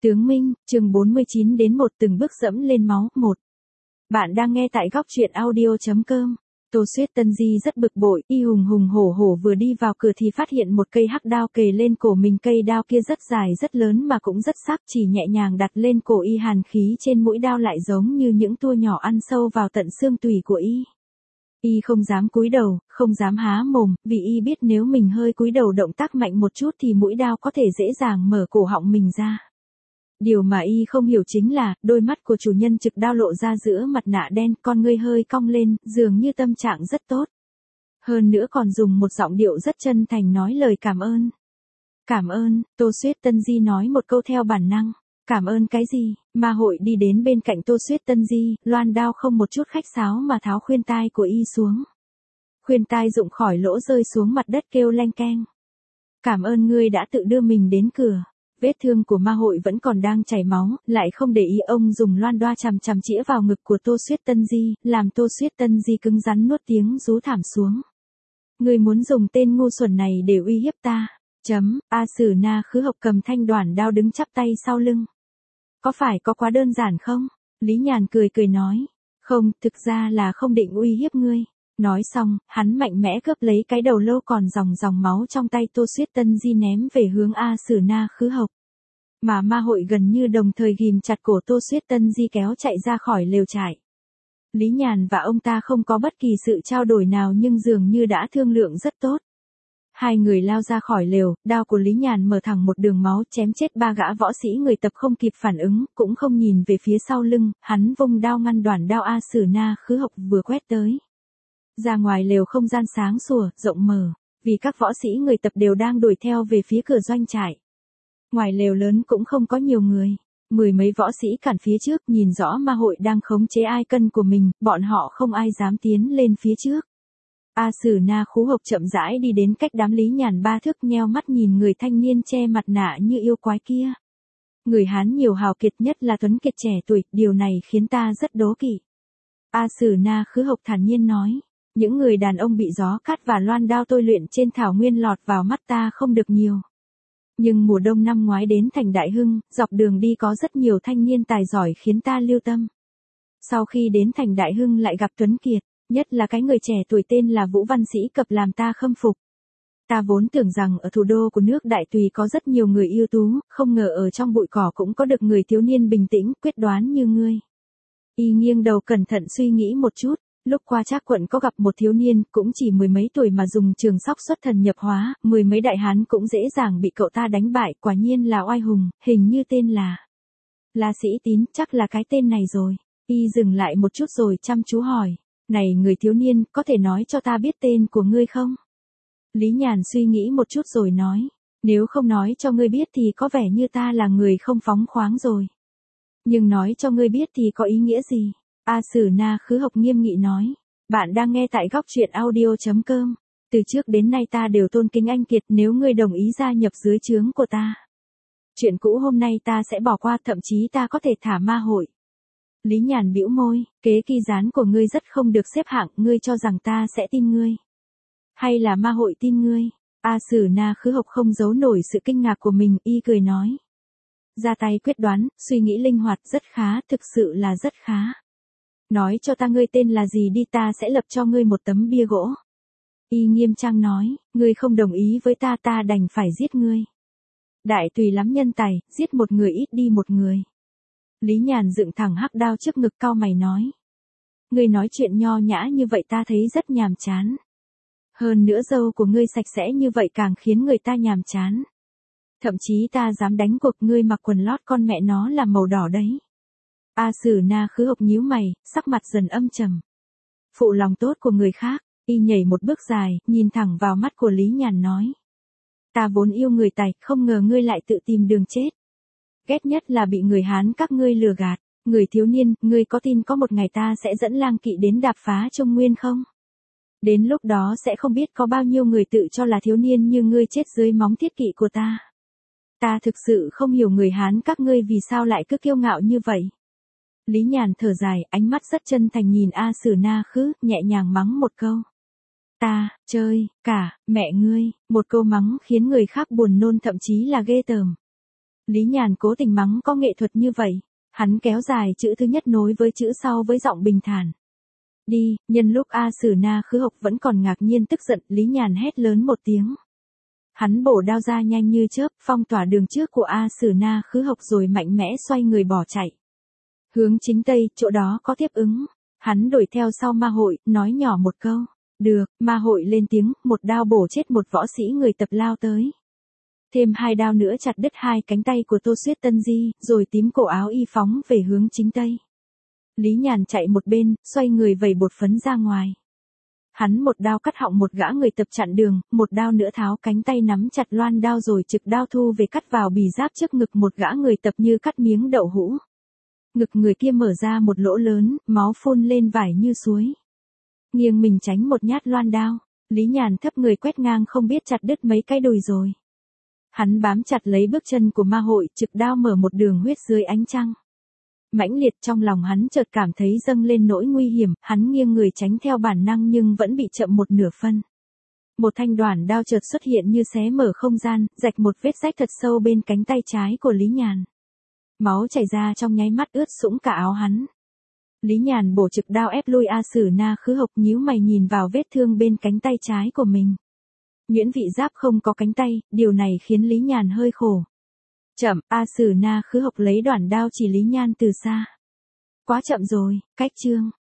Tướng Minh, chương 49 đến 1 từng bước dẫm lên máu, 1. Bạn đang nghe tại góc truyện audio.com. Tô Suyết Tân Di rất bực bội, y hùng hùng hổ hổ vừa đi vào cửa thì phát hiện một cây hắc đao kề lên cổ mình, cây đao kia rất dài rất lớn mà cũng rất sắc, chỉ nhẹ nhàng đặt lên cổ y, hàn khí trên mũi đao lại giống như những tua nhỏ ăn sâu vào tận xương tủy của y. Y không dám cúi đầu, không dám há mồm, vì y biết nếu mình hơi cúi đầu động tác mạnh một chút thì mũi đao có thể dễ dàng mở cổ họng mình ra. Điều mà y không hiểu chính là, đôi mắt của chủ nhân trực đao lộ ra giữa mặt nạ đen, con ngươi hơi cong lên, dường như tâm trạng rất tốt. Hơn nữa còn dùng một giọng điệu rất chân thành nói lời cảm ơn. Cảm ơn, Tô Suyết Tân Di nói một câu theo bản năng. Cảm ơn cái gì? Ma Hội đi đến bên cạnh Tô Suyết Tân Di, loan đao không một chút khách sáo mà tháo khuyên tai của y xuống. Khuyên tai rụng khỏi lỗ rơi xuống mặt đất kêu leng keng. Cảm ơn ngươi đã tự đưa mình đến cửa. Vết thương của Ma Hội vẫn còn đang chảy máu, lại không để ý, ông dùng loan đao chằm chằm chĩa vào ngực của Tô Suyết Tân Di, làm Tô Suyết Tân Di cứng rắn nuốt tiếng rú thảm xuống. Ngươi muốn dùng tên ngu xuẩn này để uy hiếp ta. A Sử Na Khứ Học cầm thanh đoản đao đứng chắp tay sau lưng. Có phải có quá đơn giản không? Lý Nhàn cười cười nói. Không, thực ra là không định uy hiếp ngươi. Nói xong, hắn mạnh mẽ cướp lấy cái đầu lâu còn dòng máu trong tay Tô Suyết Tân Di ném về hướng A Sử Na Khứ Học. Mà Ma Hội gần như đồng thời ghim chặt cổ Tô Suyết Tân Di kéo chạy ra khỏi lều trại. Lý Nhàn và ông ta không có bất kỳ sự trao đổi nào nhưng dường như đã thương lượng rất tốt. Hai người lao ra khỏi lều, đao của Lý Nhàn mở thẳng một đường máu chém chết ba gã võ sĩ, người tập không kịp phản ứng, cũng không nhìn về phía sau lưng, hắn vung đao ngăn đoản đao A Sử Na Khứ Học vừa quét tới. Ra ngoài lều không gian sáng sủa, rộng mở, vì các võ sĩ người tập đều đang đuổi theo về phía cửa doanh trại. Ngoài lều lớn cũng không có nhiều người, mười mấy võ sĩ cản phía trước, nhìn rõ Ma Hội đang khống chế ai cân của mình, bọn họ không ai dám tiến lên phía trước. A Sử Na Khứ Học chậm rãi đi đến cách đám Lý Nhàn ba thước, nheo mắt nhìn người thanh niên che mặt nạ như yêu quái kia. Người Hán nhiều hào kiệt, nhất là tuấn kiệt trẻ tuổi, điều này khiến ta rất đố kỵ. A Sử Na Khứ Học thản nhiên nói. Những người đàn ông bị gió cát và loan đao tôi luyện trên thảo nguyên lọt vào mắt ta không được nhiều. Nhưng mùa đông năm ngoái đến thành Đại Hưng, dọc đường đi có rất nhiều thanh niên tài giỏi khiến ta lưu tâm. Sau khi đến thành Đại Hưng lại gặp tuấn kiệt, nhất là cái người trẻ tuổi tên là Vũ Văn Sĩ Cập làm ta khâm phục. Ta vốn tưởng rằng ở thủ đô của nước Đại Tùy có rất nhiều người ưu tú, không ngờ ở trong bụi cỏ cũng có được người thiếu niên bình tĩnh, quyết đoán như ngươi. Y nghiêng đầu cẩn thận suy nghĩ một chút. Lúc qua Trác quận có gặp một thiếu niên, cũng chỉ mười mấy tuổi mà dùng trường sóc xuất thần nhập hóa, mười mấy đại hán cũng dễ dàng bị cậu ta đánh bại, quả nhiên là oai hùng, hình như tên là Sĩ Tín, chắc là cái tên này rồi. Y dừng lại một chút rồi chăm chú hỏi, này người thiếu niên, có thể nói cho ta biết tên của ngươi không? Lý Nhàn suy nghĩ một chút rồi nói, nếu không nói cho ngươi biết thì có vẻ như ta là người không phóng khoáng rồi. Nhưng nói cho ngươi biết thì có ý nghĩa gì? A Sử Na Khứ Học nghiêm nghị nói. Bạn đang nghe tại góc truyện audio.com. Từ trước đến nay ta đều tôn kính anh Kiệt, nếu ngươi đồng ý gia nhập dưới trướng của ta. Chuyện cũ hôm nay ta sẽ bỏ qua, thậm chí ta có thể thả Ma Hội. Lý Nhàn bĩu môi, kế kỳ gián của ngươi rất không được xếp hạng, ngươi cho rằng ta sẽ tin ngươi. Hay là Ma Hội tin ngươi? A Sử Na Khứ Học không giấu nổi sự kinh ngạc của mình, y cười nói. Ra tay quyết đoán, suy nghĩ linh hoạt, rất khá, thực sự là rất khá. Nói cho ta ngươi tên là gì đi, ta sẽ lập cho ngươi một tấm bia gỗ. Y nghiêm trang nói, ngươi không đồng ý với ta, ta đành phải giết ngươi. Đại Tùy lắm nhân tài, giết một người ít đi một người. Lý Nhàn dựng thẳng hắc đao trước ngực, cau mày nói. Ngươi nói chuyện nho nhã như vậy ta thấy rất nhàm chán. Hơn nữa râu của ngươi sạch sẽ như vậy càng khiến người ta nhàm chán. Thậm chí ta dám đánh cuộc ngươi mặc quần lót con mẹ nó là màu đỏ đấy. A Sử Na Khứ Học nhíu mày, sắc mặt dần âm trầm. Phụ lòng tốt của người khác, y nhảy một bước dài, nhìn thẳng vào mắt của Lý Nhàn nói. Ta vốn yêu người tài, không ngờ ngươi lại tự tìm đường chết. Ghét nhất là bị người Hán các ngươi lừa gạt. Người thiếu niên, ngươi có tin có một ngày ta sẽ dẫn lang kỵ đến đạp phá Trung Nguyên không? Đến lúc đó sẽ không biết có bao nhiêu người tự cho là thiếu niên như ngươi chết dưới móng thiết kỵ của ta. Ta thực sự không hiểu người Hán các ngươi vì sao lại cứ kiêu ngạo như vậy. Lý Nhàn thở dài, ánh mắt rất chân thành nhìn A Sử Na Khứ, nhẹ nhàng mắng một câu. Ta, chơi, cả, mẹ ngươi, một câu mắng khiến người khác buồn nôn thậm chí là ghê tởm. Lý Nhàn cố tình mắng có nghệ thuật như vậy. Hắn kéo dài chữ thứ nhất nối với chữ sau với giọng bình thản. Đi, nhân lúc A Sử Na Khứ Học vẫn còn ngạc nhiên tức giận, Lý Nhàn hét lớn một tiếng. Hắn bổ đao ra nhanh như chớp, phong tỏa đường trước của A Sử Na Khứ Học rồi mạnh mẽ xoay người bỏ chạy. Hướng chính tây, chỗ đó có tiếp ứng. Hắn đuổi theo sau Ma Hội, nói nhỏ một câu. Được, Ma Hội lên tiếng, một đao bổ chết một võ sĩ người tập lao tới. Thêm 2 đao nữa chặt đứt 2 cánh tay của Tô Suyết Tân Di, rồi tím cổ áo y phóng về hướng chính tây. Lý Nhàn chạy một bên, xoay người vẩy bột phấn ra ngoài. Hắn một đao cắt họng một gã người tập chặn đường, một đao nữa tháo cánh tay nắm chặt loan đao rồi trực đao thu về cắt vào bì giáp trước ngực một gã người tập như cắt miếng đậu hũ. Ngực người kia mở ra một lỗ lớn, máu phun lên vải như suối. Nghiêng mình tránh một nhát loan đao, Lý Nhàn thấp người quét ngang không biết chặt đứt mấy cái đùi rồi. Hắn bám chặt lấy bước chân của Ma Hội, trực đao mở một đường huyết dưới ánh trăng. Mãnh liệt trong lòng hắn chợt cảm thấy dâng lên nỗi nguy hiểm, hắn nghiêng người tránh theo bản năng nhưng vẫn bị chậm một nửa phân. Một thanh đoản đao chợt xuất hiện như xé mở không gian, rạch một vết rách thật sâu bên cánh tay trái của Lý Nhàn. Máu chảy ra trong nháy mắt ướt sũng cả áo hắn. Lý Nhàn bổ trực đao ép lui A Sử Na Khứ Học, nhíu mày nhìn vào vết thương bên cánh tay trái của mình. Nhuyễn Vị Giáp không có cánh tay, điều này khiến Lý Nhàn hơi khổ. Chậm, A Sử Na Khứ Học lấy đoản đao chỉ Lý Nhàn từ xa. Quá chậm rồi, cách chương.